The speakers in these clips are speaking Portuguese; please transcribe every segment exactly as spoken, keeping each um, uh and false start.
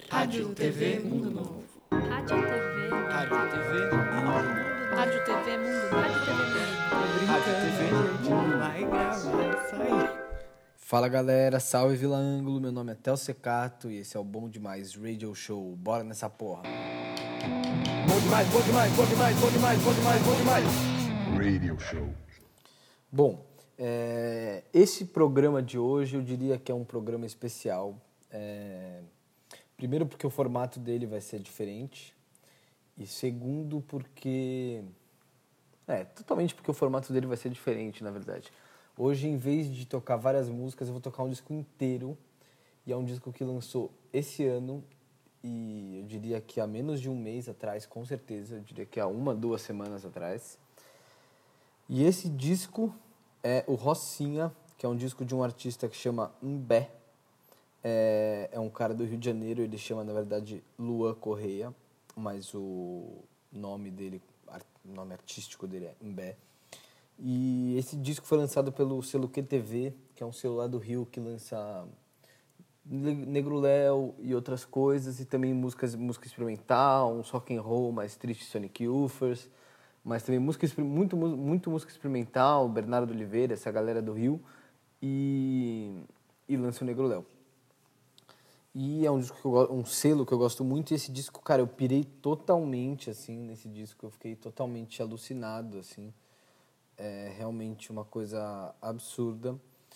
Rádio T V Mundo Novo. Rádio T V. Rádio T V Mundo Novo. Rádio T V Mundo Novo. Rádio T V Mundo Rádio T V Mundo Novo. Vai gravar isso aí. Fala galera, salve Vila Ângulo, meu nome é Tel Secato e esse é o Bom Demais Radio Show. Bora nessa porra. Bom demais, bom demais, bom demais, bom demais, bom demais, bom demais. Radio Show. Bom, é, esse programa de hoje eu diria que é um programa especial. É, primeiro porque o formato dele vai ser diferente e segundo porque... É, totalmente porque o formato dele vai ser diferente, na verdade. Hoje, em vez de tocar várias músicas, eu vou tocar um disco inteiro. E é um disco que lançou esse ano. E eu diria que há menos de um mês atrás, com certeza. Eu diria que há uma, duas semanas atrás. E esse disco é o Rocinha, que é um disco de um artista que chama Mbé. É, é um cara do Rio de Janeiro, ele chama, na verdade, Luan Correia. Mas o nome dele, o nome artístico dele é Mbé. E esse disco foi lançado pelo selo Q T V, que é um selo lá do Rio que lança Negro Léo e outras coisas, e também músicas, música experimental, um rock and roll mais triste, Sonic Youthers, mas também música, muito, muito música experimental, Bernardo Oliveira, essa galera do Rio, e, e lança o Negro Léo. E é um, disco que eu, um selo que eu gosto muito, e esse disco, cara, eu pirei totalmente, assim, nesse disco, eu fiquei totalmente alucinado, assim. É realmente uma coisa absurda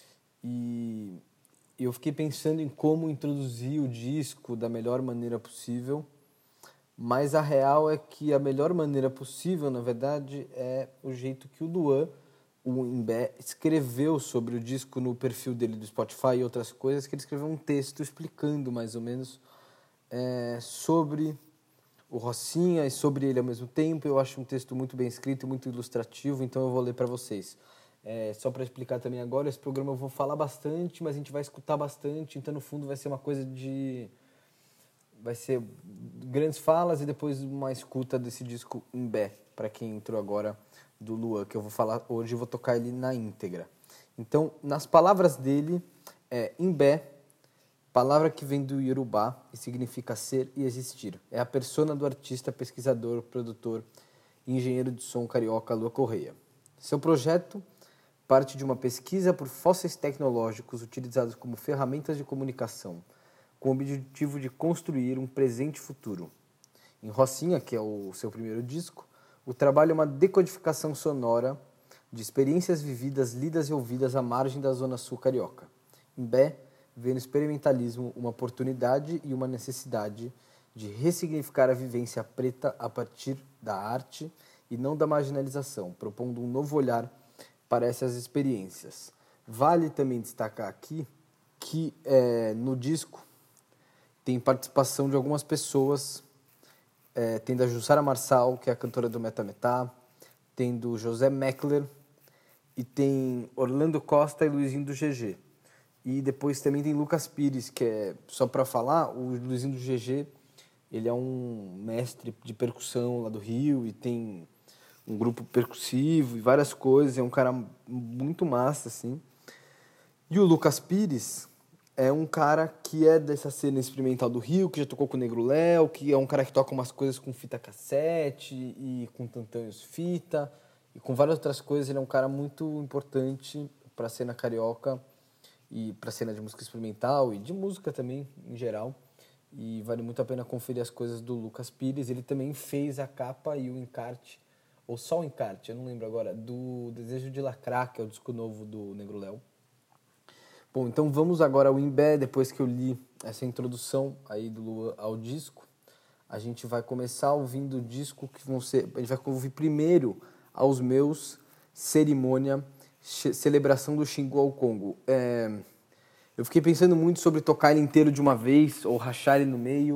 e eu fiquei pensando em como introduzir o disco da melhor maneira possível, mas a real é que a melhor maneira possível, na verdade, é o jeito que o Luan, o Mbé, escreveu sobre o disco no perfil dele do Spotify e outras coisas, que ele escreveu um texto explicando mais ou menos é, sobre o Rocinha e sobre ele ao mesmo tempo. Eu acho um texto muito bem escrito, muito ilustrativo, então eu vou ler para vocês. É, só para explicar também agora, esse programa eu vou falar bastante, mas a gente vai escutar bastante, então no fundo vai ser uma coisa de... vai ser grandes falas e depois uma escuta desse disco Mbé, para quem entrou agora, do Luan, que eu vou falar hoje, eu vou tocar ele na íntegra. Então, nas palavras dele, é Mbé, palavra que vem do Yorubá e significa ser e existir. É a persona do artista, pesquisador, produtor e engenheiro de som carioca Luan Correia. Seu projeto parte de uma pesquisa por fósseis tecnológicos utilizados como ferramentas de comunicação, com o objetivo de construir um presente futuro. Em Rocinha, que é o seu primeiro disco, o trabalho é uma decodificação sonora de experiências vividas, lidas e ouvidas à margem da Zona Sul carioca. Em Bé, vê no experimentalismo uma oportunidade e uma necessidade de ressignificar a vivência preta a partir da arte e não da marginalização, propondo um novo olhar para essas experiências. Vale também destacar aqui que é, no disco tem participação de algumas pessoas, é, tem da Jussara Marçal, que é a cantora do Meta Metá, tem do José Meckler e tem Orlando Costa e Luizinho do G G. E depois também tem Lucas Pires, que é, só para falar, o Luizinho do G G, ele é um mestre de percussão lá do Rio e tem um grupo percussivo e várias coisas, é um cara muito massa, assim. E o Lucas Pires é um cara que é dessa cena experimental do Rio, que já tocou com o Negro Léo, que é um cara que toca umas coisas com fita cassete e com tantãs fita e com várias outras coisas. Ele é um cara muito importante para a cena carioca e para a cena de música experimental e de música também, em geral. E vale muito a pena conferir as coisas do Lucas Pires. Ele também fez a capa e o encarte, ou só o encarte, eu não lembro agora, do Desejo de Lacrar, que é o disco novo do Negro Léo. Bom, então vamos agora ao Mbé, depois que eu li essa introdução aí do Luan ao disco. A gente vai começar ouvindo o disco que vão ser... A gente vai ouvir primeiro Aos Meus, Cerimônia, Celebração do Xingu ao Congo. É, eu fiquei pensando muito sobre tocar ele inteiro de uma vez ou rachar ele no meio.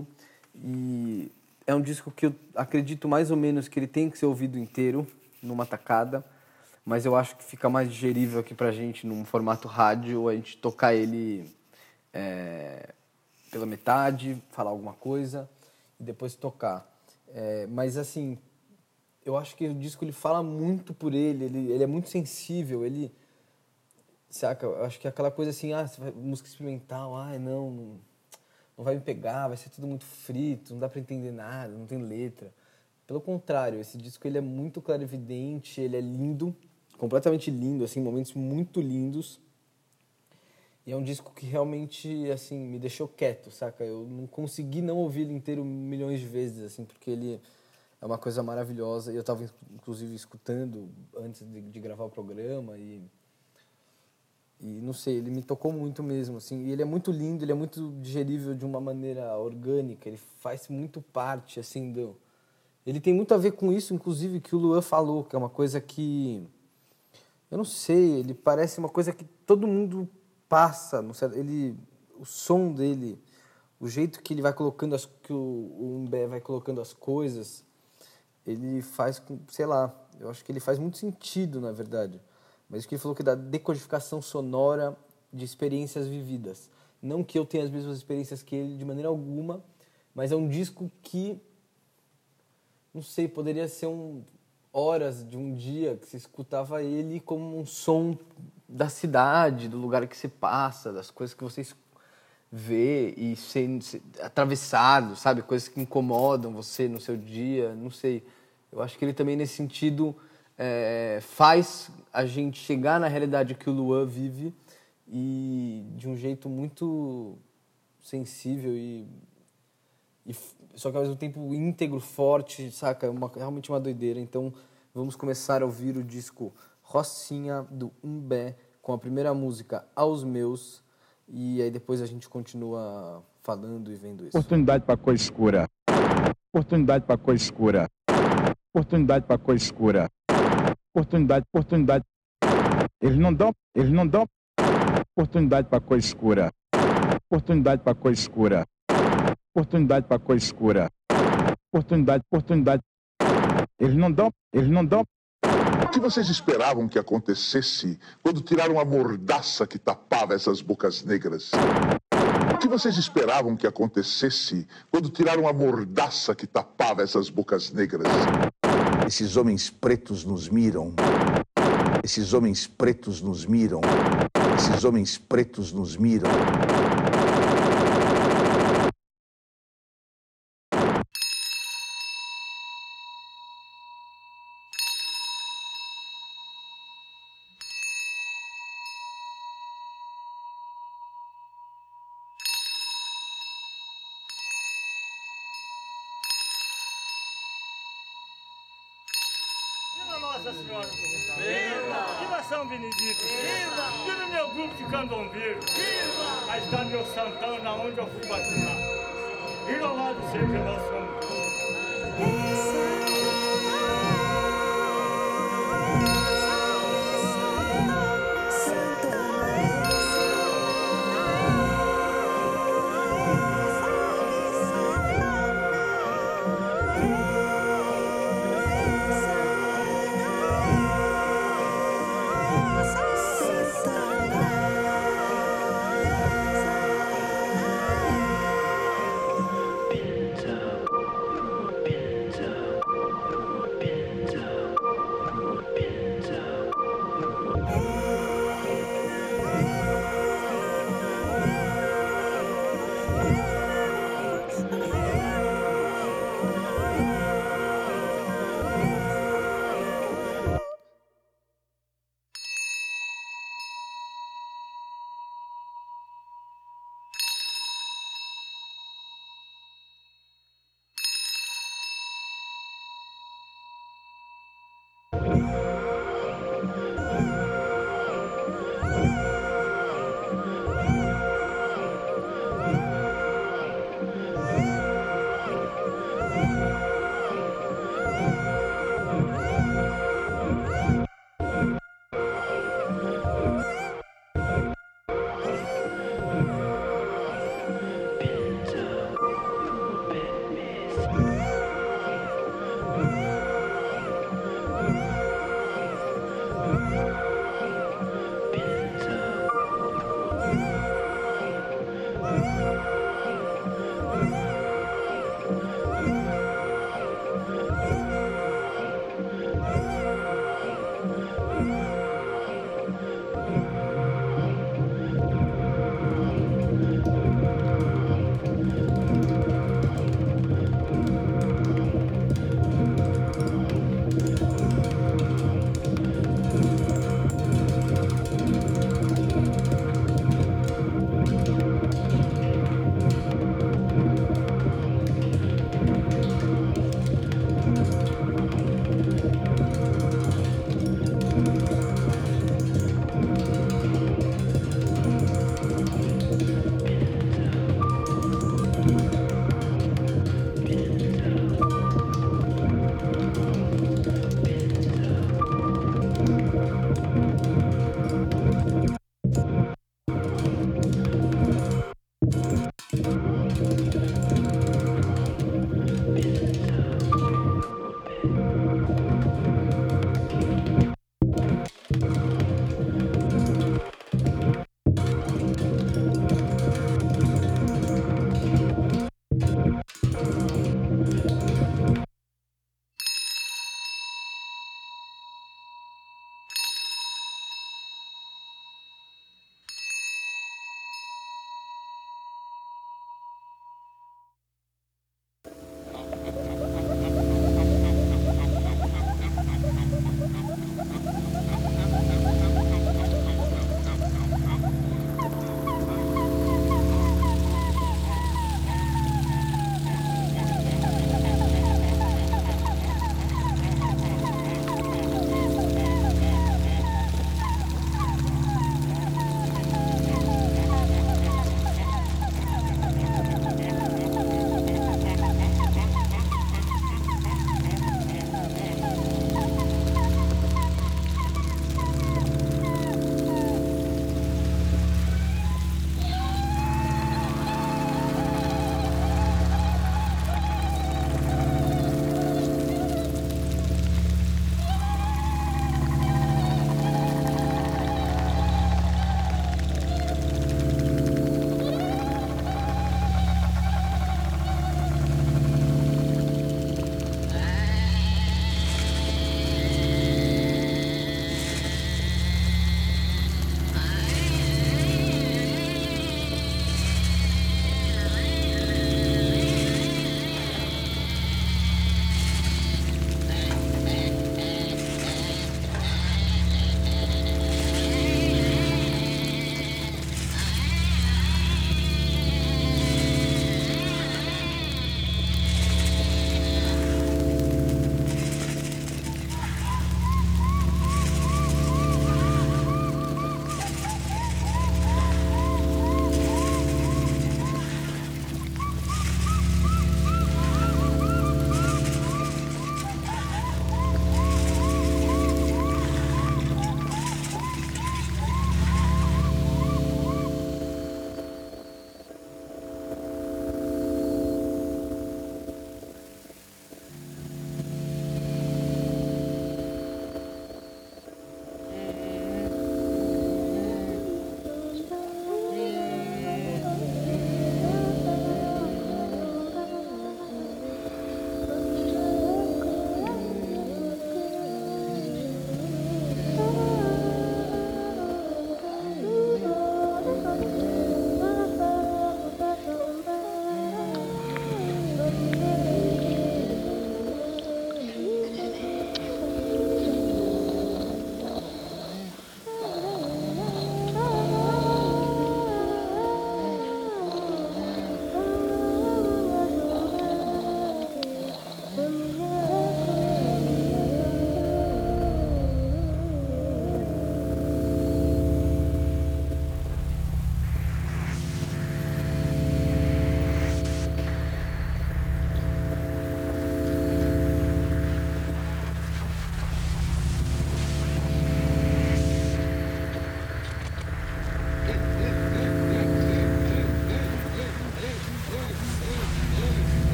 E é um disco que eu acredito mais ou menos que ele tem que ser ouvido inteiro, numa tacada. Mas eu acho que fica mais digerível aqui pra gente, num formato rádio, a gente tocar ele é, pela metade, falar alguma coisa e depois tocar. É, mas assim... Eu acho que o disco ele fala muito por ele, ele, ele é muito sensível, ele... Saca? Eu acho que é aquela coisa assim, ah, música experimental, ah, não, não... não vai me pegar, vai ser tudo muito frito, não dá para entender nada, não tem letra. Pelo contrário, esse disco ele é muito clarividente, ele é lindo, completamente lindo, assim, momentos muito lindos. E é um disco que realmente, assim, me deixou quieto, saca? Eu não consegui não ouvir ele inteiro milhões de vezes, assim, porque ele é uma coisa maravilhosa. E eu estava, inclusive, escutando antes de, de gravar o programa e... E, não sei, ele me tocou muito mesmo, assim. E ele é muito lindo, ele é muito digerível de uma maneira orgânica. Ele faz muito parte, assim, do... Ele tem muito a ver com isso, inclusive, que o Luan falou, que é uma coisa que... Eu não sei, ele parece uma coisa que todo mundo passa, não sei, ele, o som dele, o jeito que ele vai colocando, as, que o, o Umbé vai colocando as coisas, ele faz, com, sei lá, eu acho que ele faz muito sentido, na verdade. Mas isso que ele falou que da decodificação sonora de experiências vividas. Não que eu tenha as mesmas experiências que ele, de maneira alguma, mas é um disco que, não sei, poderia ser um... horas de um dia que você escutava ele como um som da cidade, do lugar que você passa, das coisas que você vê e ser, ser atravessado, sabe? Coisas que incomodam você no seu dia, não sei. Eu acho que ele também, nesse sentido, é, faz a gente chegar na realidade que o Luan vive e de um jeito muito sensível e... e só que ao mesmo tempo íntegro, forte, saca? É uma, realmente uma doideira. Então, vamos começar a ouvir o disco Rocinha, do Umbé, com a primeira música, Aos Meus, e aí depois a gente continua falando e vendo isso. Oportunidade para coisa escura. Oportunidade para coisa escura. Oportunidade para coisa escura. Oportunidade, oportunidade. Eles não dão, eles não dão oportunidade para coisa escura. Oportunidade para coisa escura. Oportunidade para coisa escura. Oportunidade, oportunidade. Eles não dão, eles não dão. O que vocês esperavam que acontecesse quando tiraram a mordaça que tapava essas bocas negras? O que vocês esperavam que acontecesse quando tiraram a mordaça que tapava essas bocas negras? Esses homens pretos nos miram. Esses homens pretos nos miram. Esses homens pretos nos miram. Viva Nossa Senhora do Rosário! Viva! Viva São Benedito! Viva! Viva meu grupo de candombeiro! Viva! Aí está meu Santana, onde eu fui batizado. E louvado seja nosso Senhor. Pinta, pinta.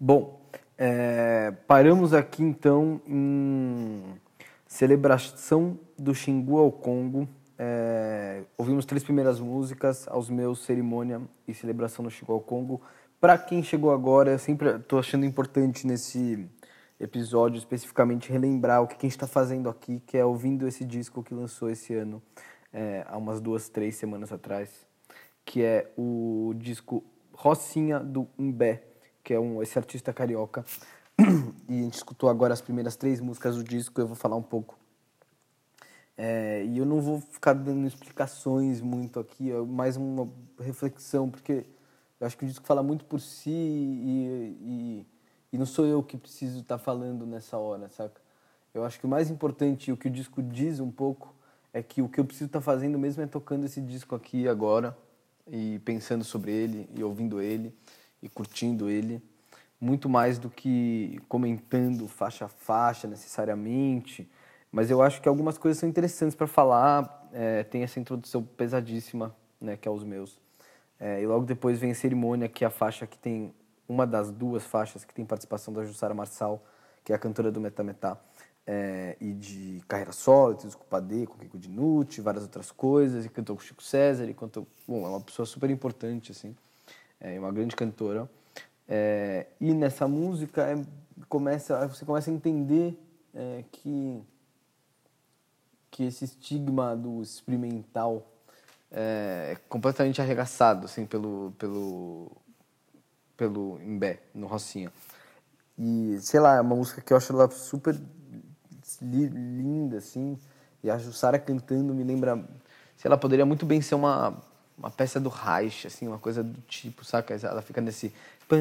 Bom, é, paramos aqui então em Celebração do Xingu ao Congo. É, ouvimos três primeiras músicas, Aos Meus, Cerimônia e Celebração do Xingu ao Congo. Para quem chegou agora, eu sempre estou achando importante nesse episódio especificamente relembrar o que a gente está fazendo aqui, que é ouvindo esse disco que lançou esse ano, é, há umas duas, três semanas atrás, que é o disco Rocinha do Umbé, que é um, esse artista carioca. E a gente escutou agora as primeiras três músicas do disco, eu vou falar um pouco. É, e eu não vou ficar dando explicações muito aqui, é mais uma reflexão, porque eu acho que o disco fala muito por si e, e, e não sou eu que preciso estar falando nessa hora, saca? Eu acho que o mais importante, o que o disco diz um pouco, é que o que eu preciso estar fazendo mesmo é tocando esse disco aqui agora, e pensando sobre ele, e ouvindo ele, e curtindo ele, muito mais do que comentando faixa a faixa necessariamente, mas eu acho que algumas coisas são interessantes para falar. É, tem essa introdução pesadíssima, né, que é Os Meus, é, e logo depois vem Cerimônia, que é a faixa que tem, uma das duas faixas que tem participação da Jussara Marçal, que é a cantora do Metá Metá, é, e de carreira solo, com o Padê, com o Kiko Dinucci, várias outras coisas, e cantou com o Chico César, e cantou, bom, é uma pessoa super importante, assim, é uma grande cantora. É, e nessa música é, começa, você começa a entender é, que, que esse estigma do experimental é completamente arregaçado assim, pelo, pelo, pelo Imbé, no Rocinha. E, sei lá, é uma música que eu acho ela super li, linda, assim, e a Jussara cantando me lembra, sei lá, poderia muito bem ser uma, uma peça do Reich, assim, uma coisa do tipo, saca? Ela fica nesse...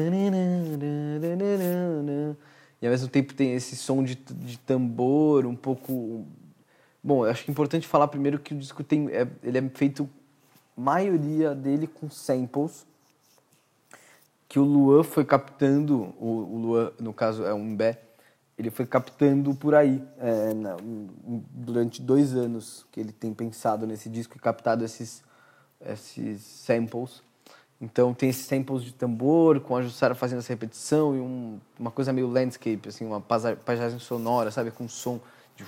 E ao mesmo tempo tem esse som de, de tambor um pouco... Bom, eu acho que é importante falar primeiro que o disco tem... É, ele é feito, maioria dele, com samples, que o Luan foi captando, o, o Luan, no caso, é um Mbé, ele foi captando por aí, é, na, durante dois anos que ele tem pensado nesse disco e captado esses, esses samples. Então tem esses samples de tambor, com a Jussara fazendo essa repetição e um, uma coisa meio landscape, assim, uma paisagem sonora, sabe, com som de...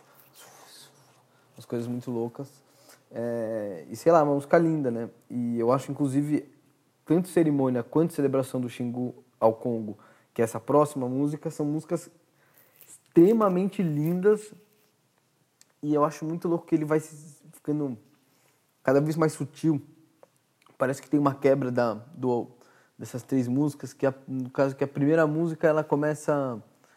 umas coisas muito loucas. É, e sei lá, uma música linda, né? E eu acho, inclusive, tanto Cerimônia quanto Celebração do Xingu ao Congo, que é essa próxima música, são músicas extremamente lindas, e eu acho muito louco que ele vai ficando cada vez mais sutil. Parece que tem uma quebra da, do, dessas três músicas, que a, no caso que a primeira música ela começa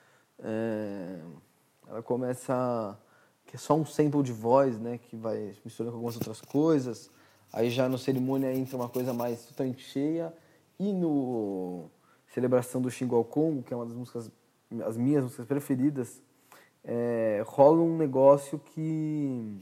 é, ela começa que é só um sample de voz, né, que vai misturando com algumas outras coisas. Aí já no Cerimônia entra uma coisa mais totalmente cheia, e no Celebração do Xingu ao Congo, que é uma das músicas, as minhas músicas preferidas, é, rola um negócio que,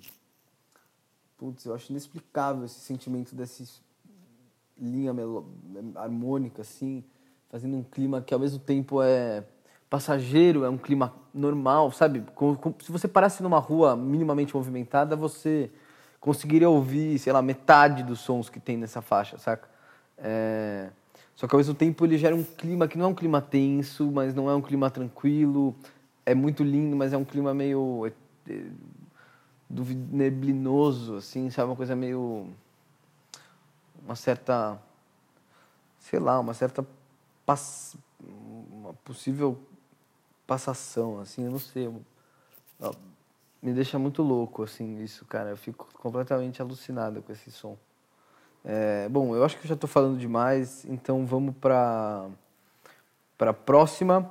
putz, eu acho inexplicável esse sentimento desse linha melo, harmônica, assim, fazendo um clima que ao mesmo tempo é passageiro, é um clima normal, sabe? Com, com, se você parasse numa rua minimamente movimentada, você conseguiria ouvir, sei lá, metade dos sons que tem nessa faixa, saca? É... Só que ao mesmo tempo ele gera um clima que não é um clima tenso, mas não é um clima tranquilo, é muito lindo, mas é um clima meio é, é, neblinoso, assim, sabe? Uma coisa meio... uma certa, sei lá, uma certa pass... uma possível passação, assim, eu não sei, eu... me deixa muito louco, assim, isso, cara, eu fico completamente alucinado com esse som. É, bom, eu acho que eu já estou falando demais, então vamos para para a próxima,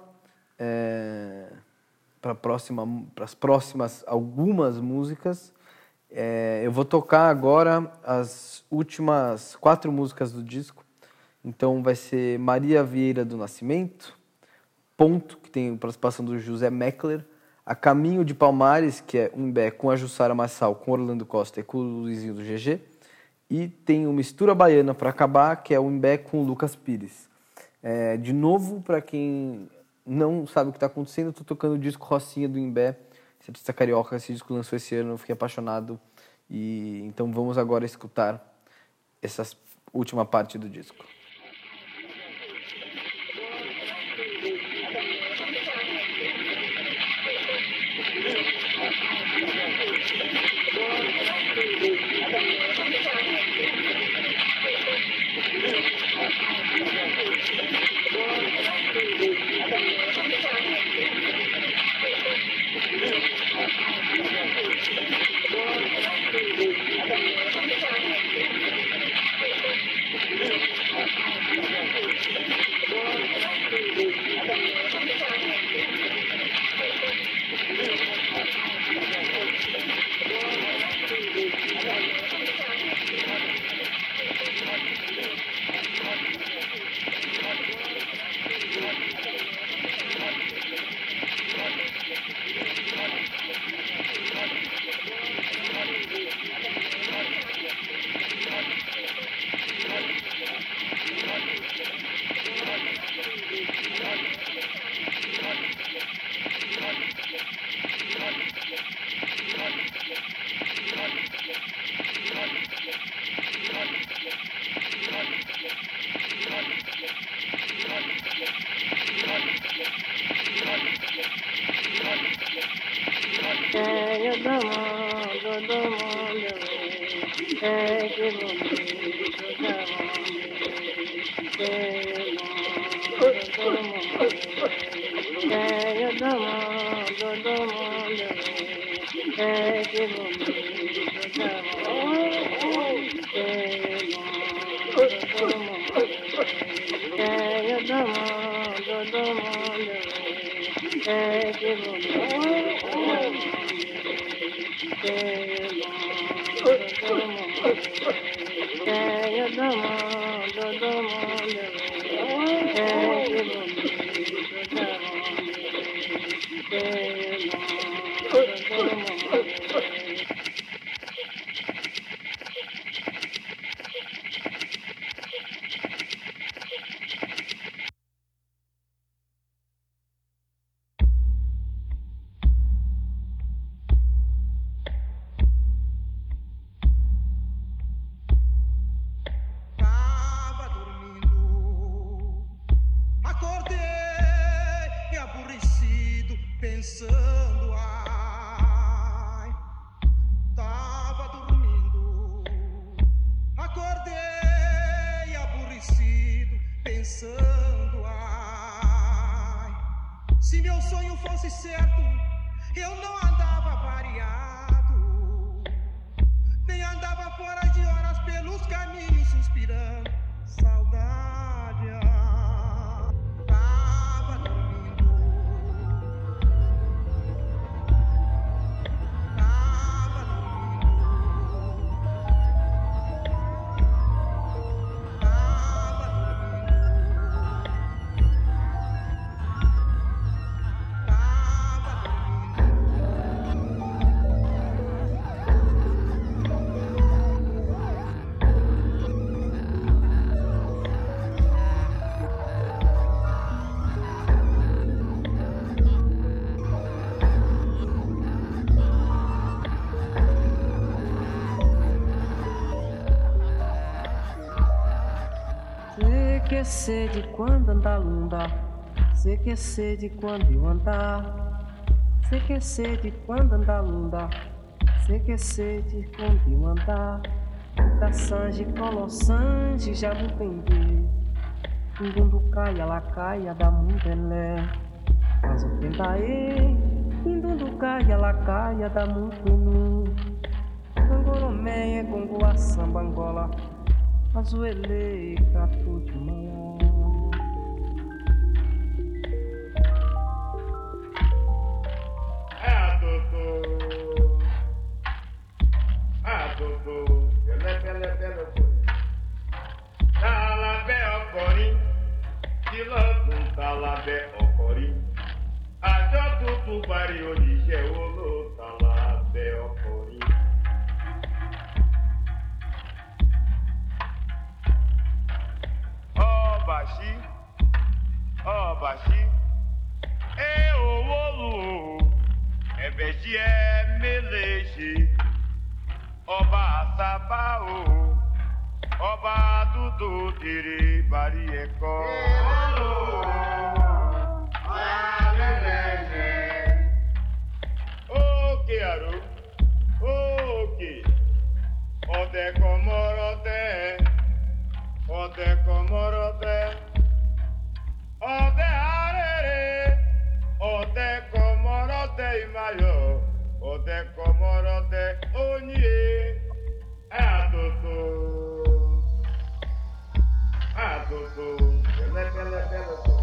é, para próxima, para as próximas algumas músicas. É, eu vou tocar agora as últimas quatro músicas do disco. Então vai ser Maria Vieira do Nascimento, Ponto, que tem participação do José Meckler, A Caminho de Palmares, que é um Imbé com a Jussara Marçal, com Orlando Costa e com o Luizinho do G G, e tem o Mistura Baiana para acabar, que é o Imbé com o Lucas Pires. É, de novo, para quem não sabe o que está acontecendo, eu estou tocando o disco Rocinha do Imbé, esse artista carioca, esse disco lançou esse ano, eu fiquei apaixonado. E então vamos agora escutar essa última parte do disco. Pensando, ai, tava dormindo, acordei aborrecido, pensando, ai, se meu sonho fosse certo, eu não andava variado, nem andava fora de horas pelos caminhos suspirando, saudade, ai, tava dormindo. que sede quando andar lunda, sei que sede quando eu andar, sei que sede quando andar lunda, sei que sede quando eu andar, da Sanji Colossange Jabupendi, Indundu caia la caia da Mundelé, mas o Pendaê, Indundu caia la caia da Mundunu, Gongoromeia, Gongoa, Samba, Angola, Azuele, Catu de Malá. Ah, Dodô, ah, Dodô, Pelé, Pelé, Pelé, Talabé, Ocorim, Tilantum, Talabé, Ocorim, Ajó, Tutu, Bari, Oligé, Olô, Talabé, Ocorim. Ọbaxi, Ọbaxi, é o olu, é beji é meleje, Ọba Sabao, Ọba Dudu Diri Bariecó. É olu, é meleje, o que Aru, Oki, Ode Komorote, Ode Komorote, Ode Arere, Ode Komorote Imayo, Ode Komorote Onye, Adoto, Adoto, Pele Pele Pele.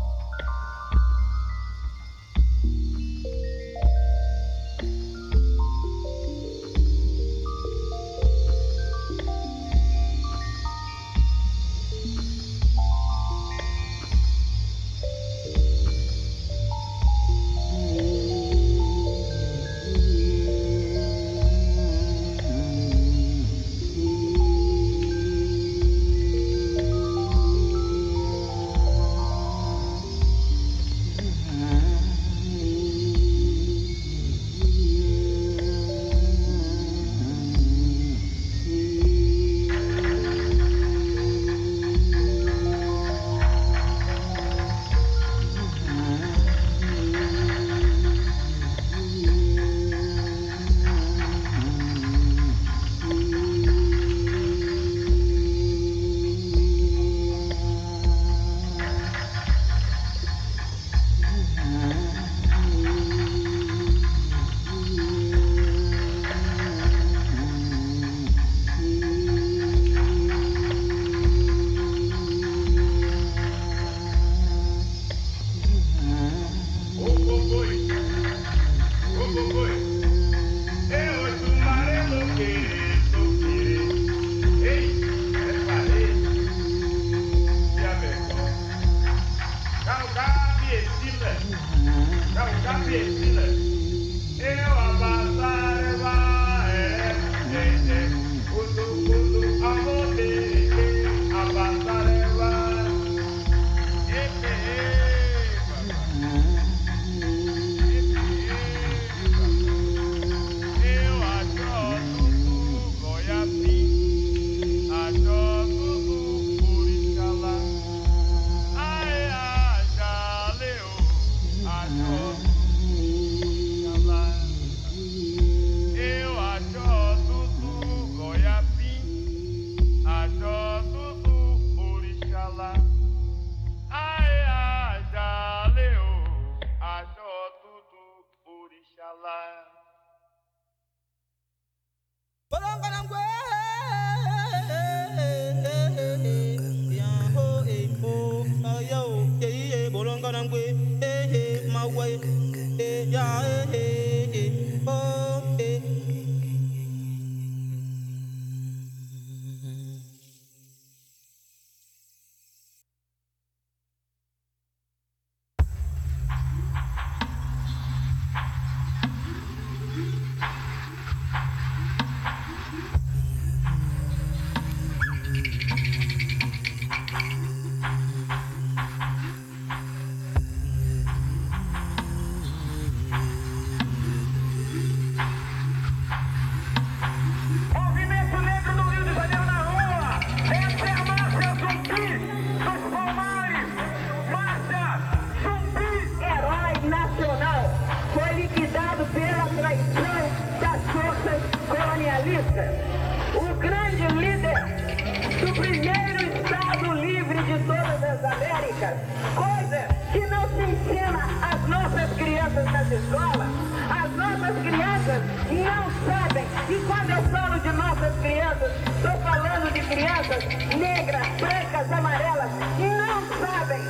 O grande líder do primeiro Estado livre de todas as Américas, coisa que não se ensina às nossas crianças nas escolas. As nossas crianças não sabem, e quando eu falo de nossas crianças, estou falando de crianças negras, brancas, amarelas, não sabem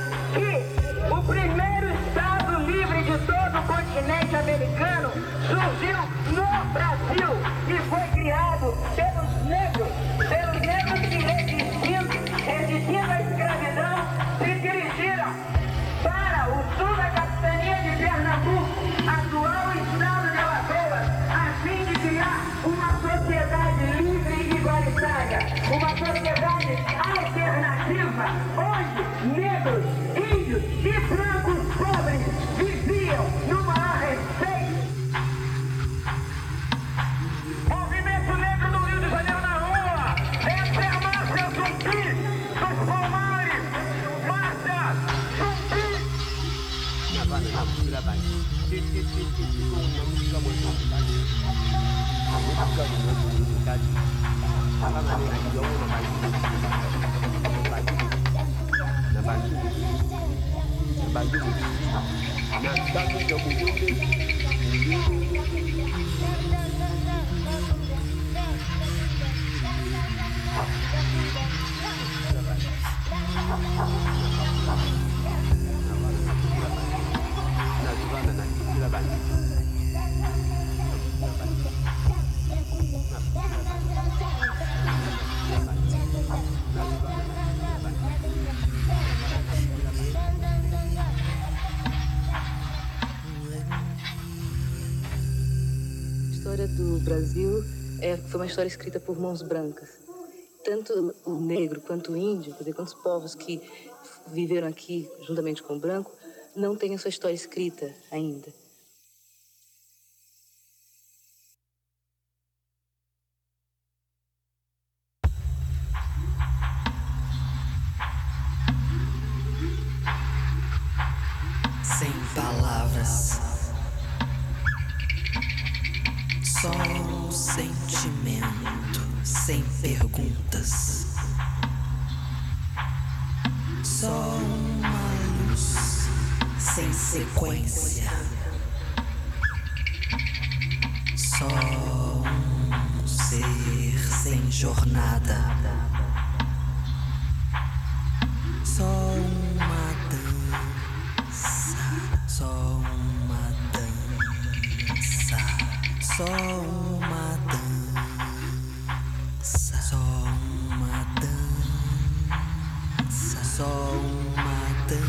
que o primeiro Estado livre de todo o continente americano surgiu no Brasil e foi criado pelos negros, pelos negros que resistindo, resistindo à escravidão, se dirigiram para o sul da capitania de Pernambuco, atual estado de Alagoas, a fim de criar uma sociedade livre e igualitária, uma sociedade alternativa, onde negros, índios e brancos pobres viviam no maior respeito. Movimento Negro do Rio de Janeiro na rua, essa é a marcha zumbi dos Palmares, marcha zumbi. A história do Brasil é, foi uma história escrita por mãos brancas. Tanto o negro quanto o índio, quer dizer, quantos povos que viveram aqui juntamente com o branco, não têm a sua história escrita ainda. Sem palavras, só um sentimento, sem perguntas, só uma luz, sem sequência, só um ser sem jornada, só uma dança, só uma dança, só uma dança, só uma dança, só uma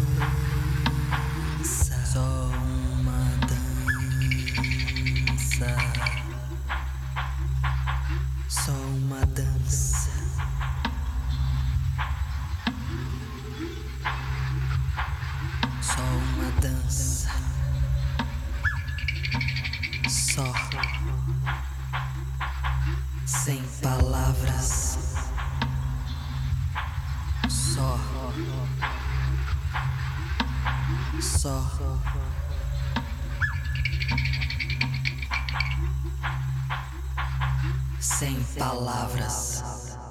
dança, só uma dança, só uma dança. Só uma dança, só, sem palavras, só, só, sem palavras.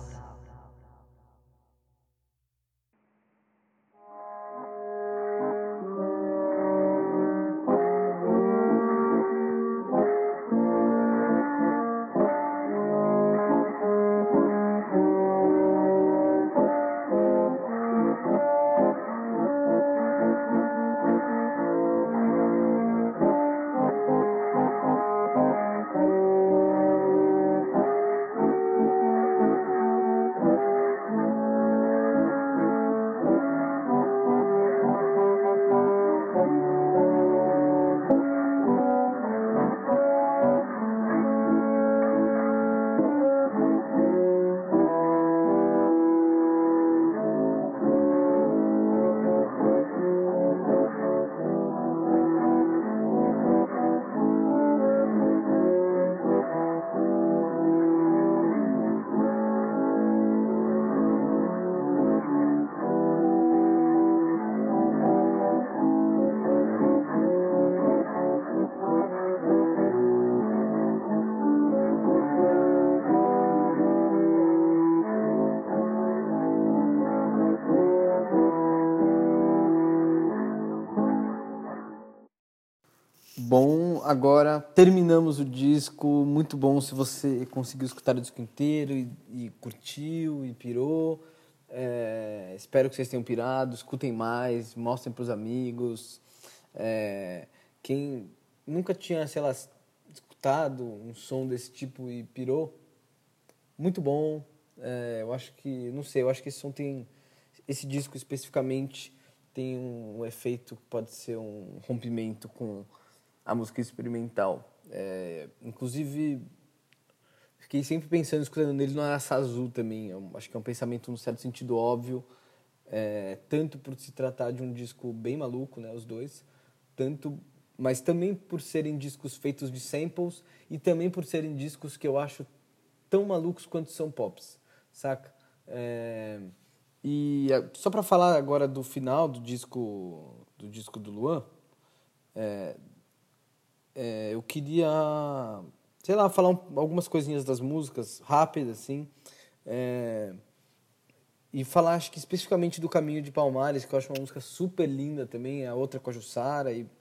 Bom, agora terminamos o disco, muito bom se você conseguiu escutar o disco inteiro e, e curtiu e pirou. É, espero que vocês tenham pirado, escutem mais, mostrem para os amigos. É, quem nunca tinha, sei lá, escutado um som desse tipo e pirou, muito bom. É, eu acho que, não sei, eu acho que esse som tem, esse disco especificamente tem um, um efeito que pode ser um rompimento com a música experimental. É, inclusive, fiquei sempre pensando, escutando nele no Araçazu também. Eu acho que é um pensamento, num certo sentido, óbvio, é, tanto por se tratar de um disco bem maluco, né, os dois, tanto, mas também por serem discos feitos de samples e também por serem discos que eu acho tão malucos quanto são pops, saca? É, e só para falar agora do final do disco do, disco do Luan, é, É, eu queria sei lá, falar um, algumas coisinhas das músicas, rápidas, assim. É, e falar, acho que especificamente do Caminho de Palmares, que eu acho uma música super linda também, a outra com a Jussara. E,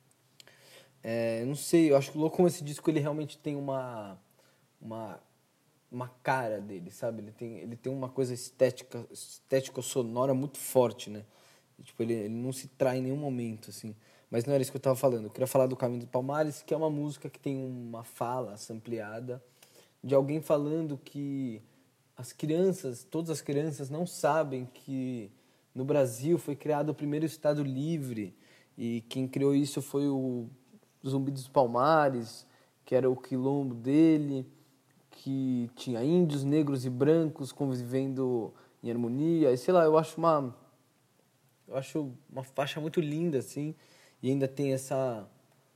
é, não sei, eu acho louco como esse disco ele realmente tem uma, uma, uma cara dele, sabe? Ele tem, ele tem uma coisa estética, estética sonora muito forte, né? E, tipo, ele, ele não se trai em nenhum momento, assim. Mas não era isso que eu estava falando. Eu queria falar do Caminho de Palmares, que é uma música que tem uma fala sampleada de alguém falando que as crianças, todas as crianças não sabem que no Brasil foi criado o primeiro Estado livre e quem criou isso foi o Zumbi dos Palmares, que era o quilombo dele, que tinha índios, negros e brancos convivendo em harmonia. E sei lá, eu acho uma eu acho uma faixa muito linda assim, e ainda tem essa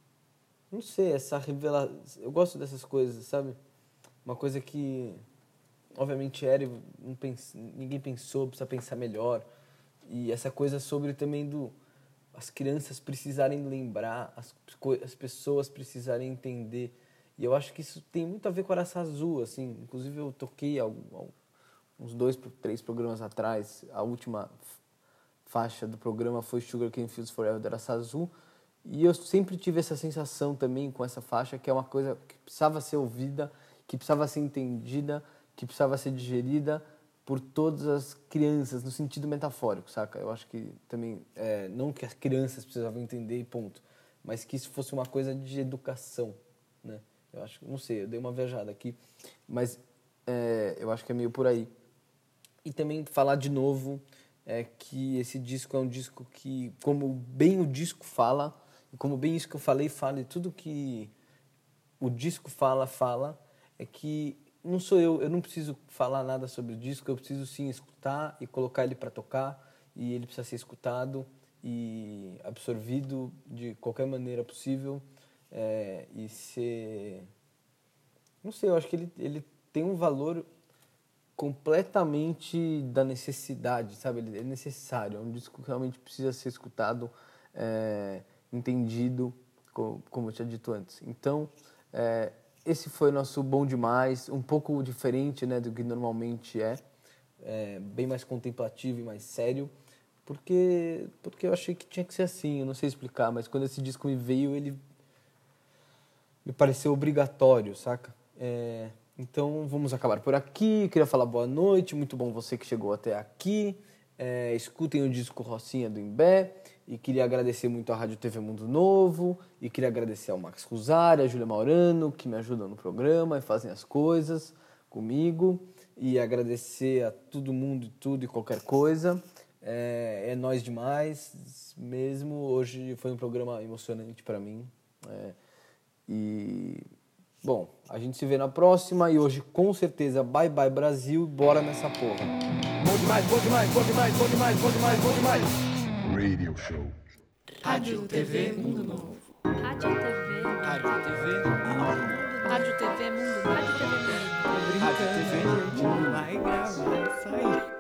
não sei, essa revelação. Eu gosto dessas coisas, sabe? Uma coisa que obviamente era, não pens... ninguém pensou, precisa pensar melhor. E essa coisa sobre também do as crianças precisarem lembrar, as, as pessoas precisarem entender. E eu acho que isso tem muito a ver com a Araçá Azul, assim. Inclusive eu toquei há, há uns dois, três programas atrás, a última faixa do programa foi Sugar Cane Fields Forever, da Araçá Azul. E eu sempre tive essa sensação também com essa faixa, que é uma coisa que precisava ser ouvida, que precisava ser entendida, que precisava ser digerida por todas as crianças, no sentido metafórico, saca? Eu acho que também, é, não que as crianças precisavam entender e ponto, mas que isso fosse uma coisa de educação, né? Eu acho, não sei, eu dei uma viajada aqui, mas é, eu acho que é meio por aí. E também falar de novo é, que esse disco é um disco que, como bem o disco fala, e como bem isso que eu falei, fala, e tudo que o disco fala, fala, é que não sou eu, eu não preciso falar nada sobre o disco, eu preciso sim escutar e colocar ele para tocar, e ele precisa ser escutado e absorvido de qualquer maneira possível, é, e ser... Não sei, eu acho que ele, ele tem um valor completamente da necessidade, sabe? Ele é necessário, é um disco que realmente precisa ser escutado, é, entendido, como, como eu tinha dito antes. Então, é, esse foi o nosso Bom Demais, um pouco diferente, né, do que normalmente é, é, bem mais contemplativo e mais sério, porque, porque eu achei que tinha que ser assim, eu não sei explicar, mas quando esse disco me veio, ele me pareceu obrigatório, saca? É, então vamos acabar por aqui, queria falar boa noite, muito bom você que chegou até aqui, é, escutem o disco Rocinha do Imbé, e queria agradecer muito à Rádio T V Mundo Novo, e queria agradecer ao Max Cusari, a Júlia Maurano, que me ajudam no programa e fazem as coisas comigo, e agradecer a todo mundo e tudo e qualquer coisa. É, é nóis demais mesmo, hoje foi um programa emocionante para mim. É, e, bom, a gente se vê na próxima, e hoje com certeza, bye bye Brasil, bora nessa porra. Bom demais, bom demais, bom demais, bom demais, bom demais, bom demais. Radio Show. Rádio T V Mundo Novo. Rádio T V. Rádio T V Mundo Novo. Rádio T V Mundo Novo. Rádio T V Mundo Novo. Rádio T V Mundo Novo. Vai gravar isso aí.